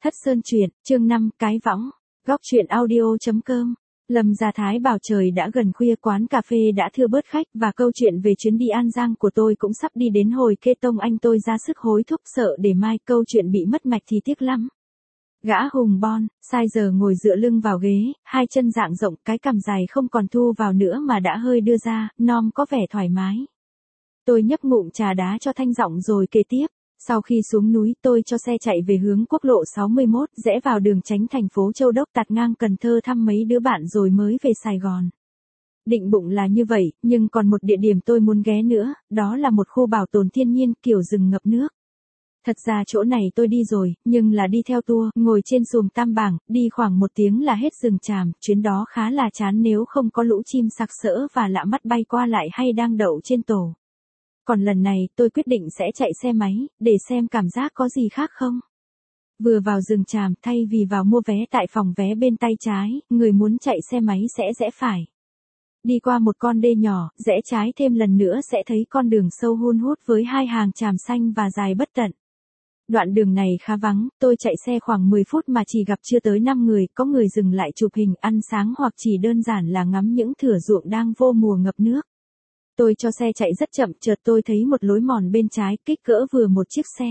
Thất Sơn Truyện, chương 5, cái võng. Góc truyện audio.com. Lâm Gia Thái bảo trời đã gần khuya, quán cà phê đã thưa bớt khách và câu chuyện về chuyến đi An Giang của tôi cũng sắp đi đến hồi kết tông. Anh tôi ra sức hối thúc, sợ để mai câu chuyện bị mất mạch thì tiếc lắm. Gã hùng bon, sai giờ ngồi dựa lưng vào ghế, hai chân dạng rộng, cái cằm dài không còn thu vào nữa mà đã hơi đưa ra, nom có vẻ thoải mái. Tôi nhấp ngụm trà đá cho thanh giọng rồi kể tiếp. Sau khi xuống núi, tôi cho xe chạy về hướng quốc lộ 61, rẽ vào đường tránh thành phố Châu Đốc, tạt ngang Cần Thơ thăm mấy đứa bạn rồi mới về Sài Gòn. Định bụng là như vậy, nhưng còn một địa điểm tôi muốn ghé nữa, đó là một khu bảo tồn thiên nhiên kiểu rừng ngập nước. Thật ra chỗ này tôi đi rồi, nhưng là đi theo tour, ngồi trên xuồng Tam Bảng, đi khoảng 1 tiếng là hết rừng tràm, chuyến đó khá là chán nếu không có lũ chim sặc sỡ và lạ mắt bay qua lại hay đang đậu trên tổ. Còn lần này tôi quyết định sẽ chạy xe máy, để xem cảm giác có gì khác không. Vừa vào rừng tràm, thay vì vào mua vé tại phòng vé bên tay trái, người muốn chạy xe máy sẽ rẽ phải. Đi qua một con đê nhỏ, rẽ trái thêm lần nữa sẽ thấy con đường sâu hun hút với 2 hàng tràm xanh và dài bất tận. Đoạn đường này khá vắng, tôi chạy xe khoảng 10 phút mà chỉ gặp chưa tới 5 người, có người dừng lại chụp hình, ăn sáng hoặc chỉ đơn giản là ngắm những thửa ruộng đang vô mùa ngập nước. Tôi cho xe chạy rất chậm, chợt tôi thấy một lối mòn bên trái, kích cỡ vừa một chiếc xe.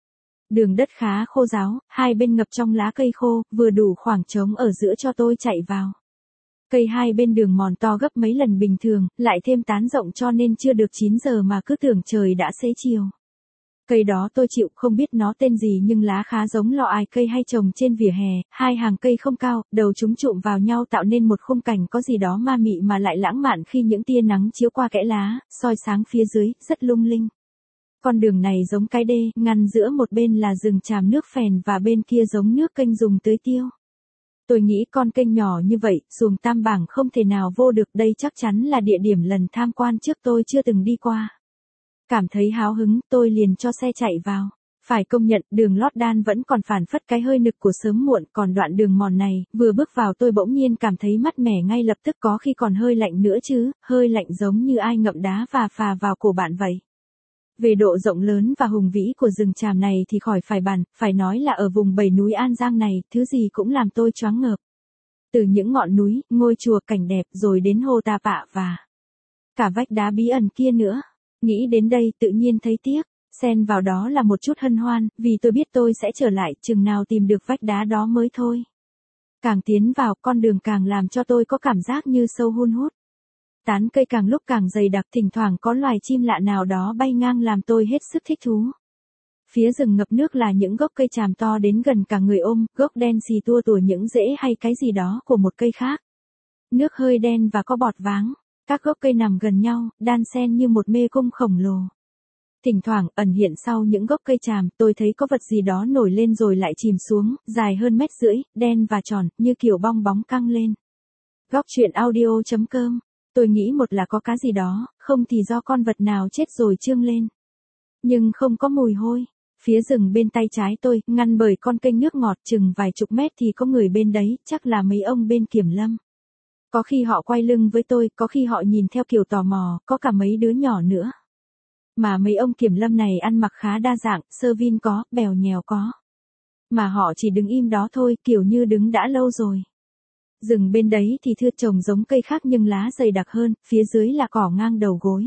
Đường đất khá khô ráo, hai bên ngập trong lá cây khô, vừa đủ khoảng trống ở giữa cho tôi chạy vào. Cây hai bên đường mòn to gấp mấy lần bình thường, lại thêm tán rộng cho nên chưa được 9 giờ mà cứ tưởng trời đã xế chiều. Cây đó tôi chịu, không biết nó tên gì nhưng lá khá giống lọ ải cây hay trồng trên vỉa hè, 2 hàng cây không cao, đầu chúng chụm vào nhau tạo nên một khung cảnh có gì đó ma mị mà lại lãng mạn khi những tia nắng chiếu qua kẽ lá, soi sáng phía dưới, rất lung linh. Con đường này giống cái đê, ngăn giữa một bên là rừng tràm nước phèn và bên kia giống nước kênh dùng tưới tiêu. Tôi nghĩ con kênh nhỏ như vậy, xuồng Tam Bảng không thể nào vô được, đây chắc chắn là địa điểm lần tham quan trước tôi chưa từng đi qua. Cảm thấy háo hứng, tôi liền cho xe chạy vào. Phải công nhận, đường lót đan vẫn còn phản phất cái hơi nực của sớm muộn, còn đoạn đường mòn này, vừa bước vào tôi bỗng nhiên cảm thấy mát mẻ ngay lập tức, có khi còn hơi lạnh nữa chứ, hơi lạnh giống như ai ngậm đá và phà vào cổ bạn vậy. Về độ rộng lớn và hùng vĩ của rừng tràm này thì khỏi phải bàn, phải nói là ở vùng bầy núi An Giang này, thứ gì cũng làm tôi choáng ngợp. Từ những ngọn núi, ngôi chùa cảnh đẹp rồi đến hồ Tà Pạ và cả vách đá bí ẩn kia nữa. Nghĩ đến đây tự nhiên thấy tiếc, xen vào đó là một chút hân hoan, vì tôi biết tôi sẽ trở lại, chừng nào tìm được vách đá đó mới thôi. Càng tiến vào, con đường càng làm cho tôi có cảm giác như sâu hun hút. Tán cây càng lúc càng dày đặc, thỉnh thoảng có loài chim lạ nào đó bay ngang làm tôi hết sức thích thú. Phía rừng ngập nước là những gốc cây tràm to đến gần cả người ôm, gốc đen xì tua tủa những rễ hay cái gì đó của một cây khác. Nước hơi đen và có bọt váng. Các gốc cây nằm gần nhau, đan xen như một mê cung khổng lồ. Thỉnh thoảng, ẩn hiện sau những gốc cây tràm, tôi thấy có vật gì đó nổi lên rồi lại chìm xuống, dài hơn 1,5 mét, đen và tròn, như kiểu bong bóng căng lên. Góc truyện audio.com. Tôi nghĩ một là có cái gì đó, không thì do con vật nào chết rồi trương lên. Nhưng không có mùi hôi. Phía rừng bên tay trái tôi, ngăn bởi con kênh nước ngọt chừng vài chục mét thì có người bên đấy, chắc là mấy ông bên kiểm lâm. Có khi họ quay lưng với tôi, có khi họ nhìn theo kiểu tò mò, có cả mấy đứa nhỏ nữa. Mà mấy ông kiểm lâm này ăn mặc khá đa dạng, sơ vin có, bèo nhèo có. Mà họ chỉ đứng im đó thôi, kiểu như đứng đã lâu rồi. Rừng bên đấy thì thưa trồng giống cây khác nhưng lá dày đặc hơn, phía dưới là cỏ ngang đầu gối.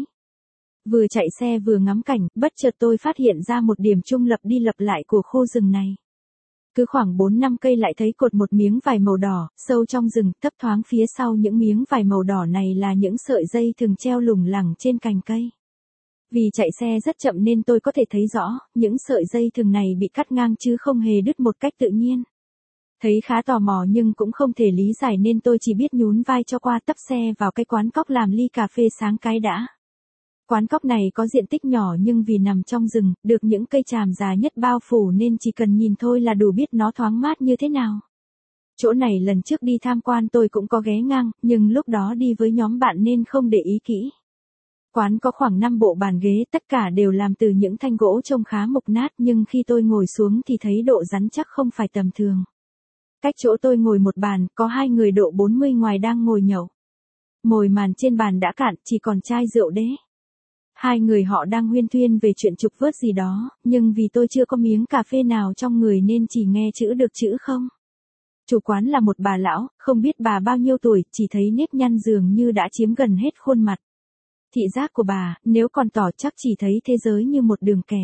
Vừa chạy xe vừa ngắm cảnh, bất chợt tôi phát hiện ra một điểm chung lặp đi lặp lại của khu rừng này. Cứ khoảng 4-5 cây lại thấy cột một miếng vải màu đỏ, sâu trong rừng, thấp thoáng phía sau những miếng vải màu đỏ này là những sợi dây thường treo lủng lẳng trên cành cây. Vì chạy xe rất chậm nên tôi có thể thấy rõ, những sợi dây thường này bị cắt ngang chứ không hề đứt một cách tự nhiên. Thấy khá tò mò nhưng cũng không thể lý giải nên tôi chỉ biết nhún vai cho qua, tấp xe vào cái quán cóc làm ly cà phê sáng cái đã. Quán cóc này có diện tích nhỏ nhưng vì nằm trong rừng, được những cây tràm già nhất bao phủ nên chỉ cần nhìn thôi là đủ biết nó thoáng mát như thế nào. Chỗ này lần trước đi tham quan tôi cũng có ghé ngang, nhưng lúc đó đi với nhóm bạn nên không để ý kỹ. Quán có khoảng 5 bộ bàn ghế, tất cả đều làm từ những thanh gỗ trông khá mục nát nhưng khi tôi ngồi xuống thì thấy độ rắn chắc không phải tầm thường. Cách chỗ tôi ngồi một bàn, có 2 người độ 40 ngoài đang ngồi nhậu. Mồi màn trên bàn đã cạn, chỉ còn chai rượu đế. Hai người họ đang huyên thuyên về chuyện trục vớt gì đó, nhưng vì tôi chưa có miếng cà phê nào trong người nên chỉ nghe chữ được chữ không. Chủ quán là một bà lão, không biết bà bao nhiêu tuổi, chỉ thấy nếp nhăn dường như đã chiếm gần hết khuôn mặt. Thị giác của bà, nếu còn tỏ chắc chỉ thấy thế giới như một đường kẻ.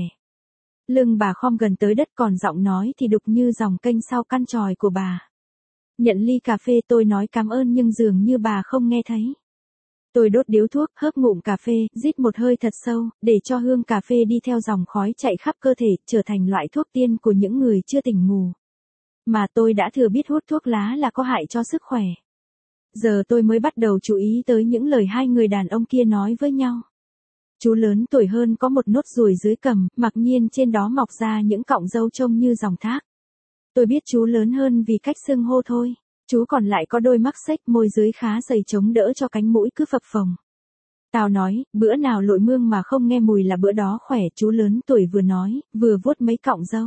Lưng bà khom gần tới đất, còn giọng nói thì đục như dòng kênh sau căn tròi của bà. Nhận ly cà phê, tôi nói cảm ơn nhưng dường như bà không nghe thấy. Tôi đốt điếu thuốc, hớp ngụm cà phê, rít một hơi thật sâu, để cho hương cà phê đi theo dòng khói chạy khắp cơ thể, trở thành loại thuốc tiên của những người chưa tỉnh ngủ. Mà tôi đã thừa biết hút thuốc lá là có hại cho sức khỏe. Giờ tôi mới bắt đầu chú ý tới những lời hai người đàn ông kia nói với nhau. Chú lớn tuổi hơn có một nốt ruồi dưới cằm, mặc nhiên trên đó mọc ra những cọng râu trông như dòng thác. Tôi biết chú lớn hơn vì cách xưng hô thôi. Chú còn lại có đôi mắt xếch, môi dưới khá dày chống đỡ cho cánh mũi cứ phập phồng. Tao nói, bữa nào lội mương mà không nghe mùi là bữa đó khỏe, chú lớn tuổi vừa nói, vừa vuốt mấy cọng râu.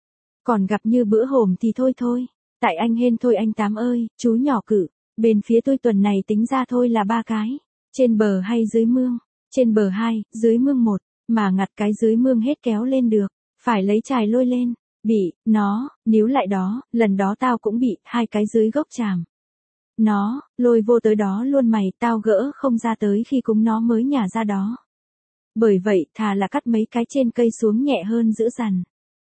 Còn gặp như bữa hổm thì thôi thôi. Tại anh hên thôi anh Tám ơi, chú nhỏ cự. Bên phía tôi tuần này tính ra thôi là 3 cái. Trên bờ hay dưới mương? Trên bờ 2, dưới mương 1. Mà ngặt cái dưới mương hết kéo lên được. Phải lấy chài lôi lên. Bị, nó, níu lại đó, lần đó tao cũng bị, 2 cái dưới gốc tràm. Nó, lôi vô tới đó luôn mày, tao gỡ không ra tới khi cúng nó mới nhả ra đó. Bởi vậy, thà là cắt mấy cái trên cây xuống nhẹ hơn giữ dằn.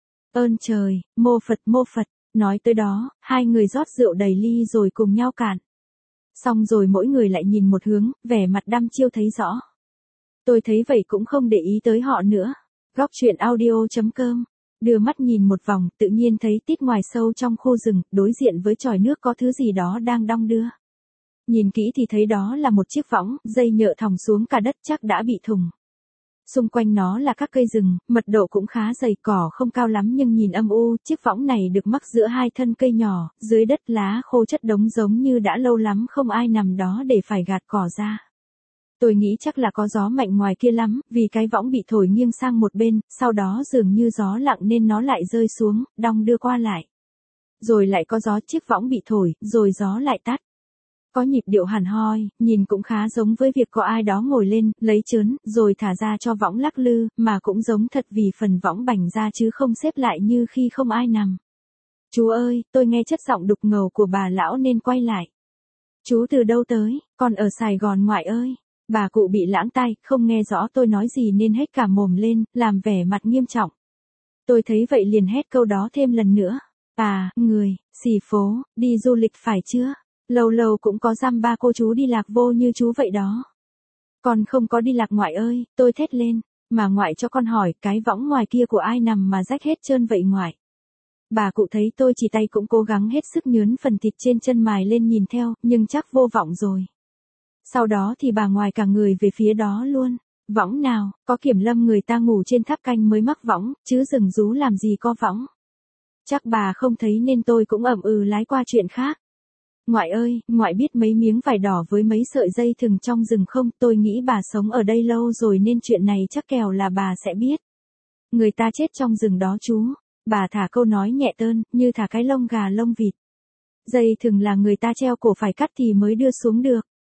Ơn trời, mô Phật, nói tới đó, hai người rót rượu đầy ly rồi cùng nhau cạn. Xong rồi mỗi người lại nhìn một hướng, vẻ mặt đăm chiêu thấy rõ. Tôi thấy vậy cũng không để ý tới họ nữa. Góc chuyện audio.com. Đưa mắt nhìn một vòng, tự nhiên thấy tít ngoài sâu trong khu rừng, đối diện với chòi nước có thứ gì đó đang đong đưa. Nhìn kỹ thì thấy đó là một chiếc võng, dây nhựa thòng xuống cả đất chắc đã bị thủng. Xung quanh nó là các cây rừng, mật độ cũng khá dày, cỏ không cao lắm nhưng nhìn âm u, chiếc võng này được mắc giữa 2 thân cây nhỏ, dưới đất lá khô chất đống giống như đã lâu lắm không ai nằm đó để phải gạt cỏ ra. Tôi nghĩ chắc là có gió mạnh ngoài kia lắm, vì cái võng bị thổi nghiêng sang một bên, sau đó dường như gió lặng nên nó lại rơi xuống, đong đưa qua lại. Rồi lại có gió, chiếc võng bị thổi, rồi gió lại tắt. Có nhịp điệu hẳn hoi, nhìn cũng khá giống với việc có ai đó ngồi lên, lấy trớn, rồi thả ra cho võng lắc lư, mà cũng giống thật vì phần võng bành ra chứ không xếp lại như khi không ai nằm. Chú ơi, tôi nghe chất giọng đục ngầu của bà lão nên quay lại. Chú từ đâu tới, con ở Sài Gòn ngoại ơi. Bà cụ bị lãng tai, không nghe rõ tôi nói gì nên hết cả mồm lên, làm vẻ mặt nghiêm trọng. Tôi thấy vậy liền hét câu đó thêm lần nữa. À, người, xì phố, đi du lịch phải chưa? Lâu lâu cũng có dăm ba cô chú đi lạc vô như chú vậy đó. Con không có đi lạc ngoại ơi, tôi thét lên. Mà ngoại cho con hỏi, cái võng ngoài kia của ai nằm mà rách hết trơn vậy ngoại? Bà cụ thấy tôi chỉ tay cũng cố gắng hết sức nhướn phần thịt trên chân mài lên nhìn theo, nhưng chắc vô vọng rồi. Sau đó thì bà ngoài cả người về phía đó luôn. Võng nào, có kiểm lâm người ta ngủ trên tháp canh mới mắc võng, chứ rừng rú làm gì có võng. Chắc bà không thấy nên tôi cũng ậm lái qua chuyện khác. Ngoại ơi, ngoại biết mấy miếng vải đỏ với mấy sợi dây thừng trong rừng không? Tôi nghĩ bà sống ở đây lâu rồi nên chuyện này chắc kèo là bà sẽ biết. Người ta chết trong rừng đó chú. Bà thả câu nói nhẹ tơn, như thả cái lông gà lông vịt. Dây thừng là người ta treo cổ phải cắt thì mới đưa xuống được.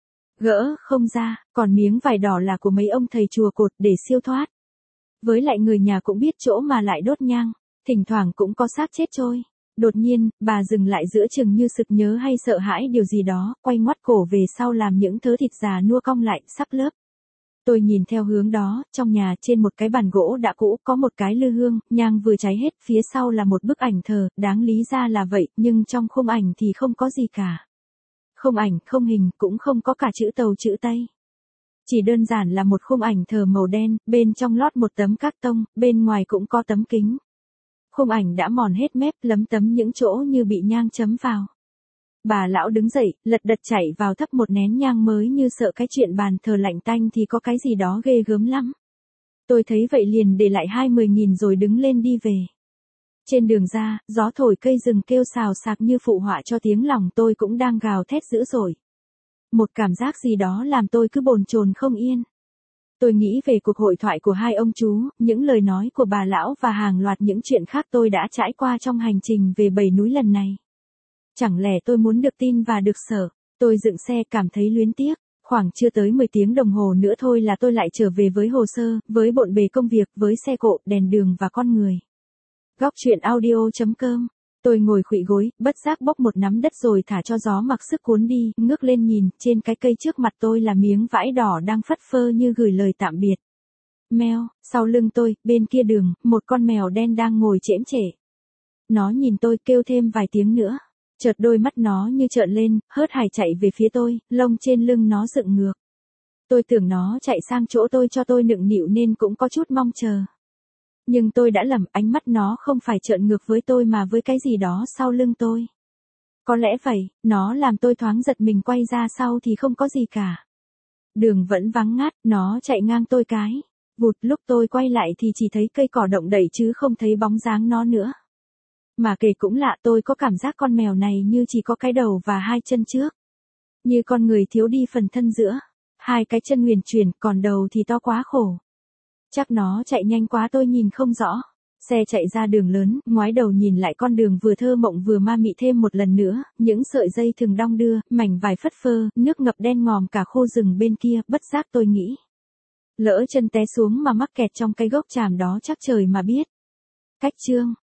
Gỡ không ra, còn miếng vải đỏ là của mấy ông thầy chùa cột để siêu thoát. Với lại người nhà cũng biết chỗ mà lại đốt nhang, thỉnh thoảng cũng có xác chết trôi. Đột nhiên, bà dừng lại giữa chừng như sực nhớ hay sợ hãi điều gì đó, quay ngoắt cổ về sau làm những thớ thịt già nua cong lại, sắp lớp. Tôi nhìn theo hướng đó, trong nhà trên một cái bàn gỗ đã cũ có một cái lư hương, nhang vừa cháy hết, phía sau là một bức ảnh thờ, đáng lý ra là vậy, nhưng trong khung ảnh thì không có gì cả. Không ảnh, không hình, cũng không có cả chữ Tàu chữ Tây. Chỉ đơn giản là một khung ảnh thờ màu đen, bên trong lót một tấm cát tông, bên ngoài cũng có tấm kính. Khung ảnh đã mòn hết mép, lấm tấm những chỗ như bị nhang chấm vào. Bà lão đứng dậy, lật đật chạy vào thắp một nén nhang mới như sợ cái chuyện bàn thờ lạnh tanh thì có cái gì đó ghê gớm lắm. Tôi thấy vậy liền để lại 20.000 rồi đứng lên đi về. Trên đường ra, gió thổi cây rừng kêu xào xạc như phụ họa cho tiếng lòng tôi cũng đang gào thét dữ dội. Một cảm giác gì đó làm tôi cứ bồn chồn không yên. Tôi nghĩ về cuộc hội thoại của hai ông chú, những lời nói của bà lão và hàng loạt những chuyện khác tôi đã trải qua trong hành trình về 7 núi lần này. Chẳng lẽ tôi muốn được tin và được sợ? Tôi dựng xe cảm thấy luyến tiếc. Khoảng chưa tới 10 tiếng đồng hồ nữa thôi là tôi lại trở về với hồ sơ, với bộn bề công việc, với xe cộ, đèn đường và con người. Góc truyện audio.com. Tôi ngồi khuỵu gối, bất giác bốc một nắm đất rồi thả cho gió mặc sức cuốn đi, ngước lên nhìn, trên cái cây trước mặt tôi là miếng vải đỏ đang phất phơ như gửi lời tạm biệt. Meo, sau lưng tôi, bên kia đường, một con mèo đen đang ngồi chễm chệ. Nó nhìn tôi kêu thêm vài tiếng nữa. Chợt đôi mắt nó như trợn lên, hớt hải chạy về phía tôi, lông trên lưng nó dựng ngược. Tôi tưởng nó chạy sang chỗ tôi cho tôi nựng nịu nên cũng có chút mong chờ. Nhưng tôi đã lầm, ánh mắt nó không phải trợn ngược với tôi mà với cái gì đó sau lưng tôi. Có lẽ vậy, nó làm tôi thoáng giật mình quay ra sau thì không có gì cả. Đường vẫn vắng ngát, nó chạy ngang tôi cái. Vụt, lúc tôi quay lại thì chỉ thấy cây cỏ động đậy chứ không thấy bóng dáng nó nữa. Mà kể cũng lạ, tôi có cảm giác con mèo này như chỉ có cái đầu và hai chân trước. Như con người thiếu đi phần thân giữa. Hai cái chân huyền chuyển, còn đầu thì to quá khổ. Chắc nó chạy nhanh quá tôi nhìn không rõ. Xe chạy ra đường lớn, ngoái đầu nhìn lại con đường vừa thơ mộng vừa ma mị thêm một lần nữa, những sợi dây thừng đong đưa, mảnh vải phất phơ, nước ngập đen ngòm cả khu rừng bên kia, bất giác tôi nghĩ. Lỡ chân té xuống mà mắc kẹt trong cái gốc tràm đó chắc trời mà biết. Cách chương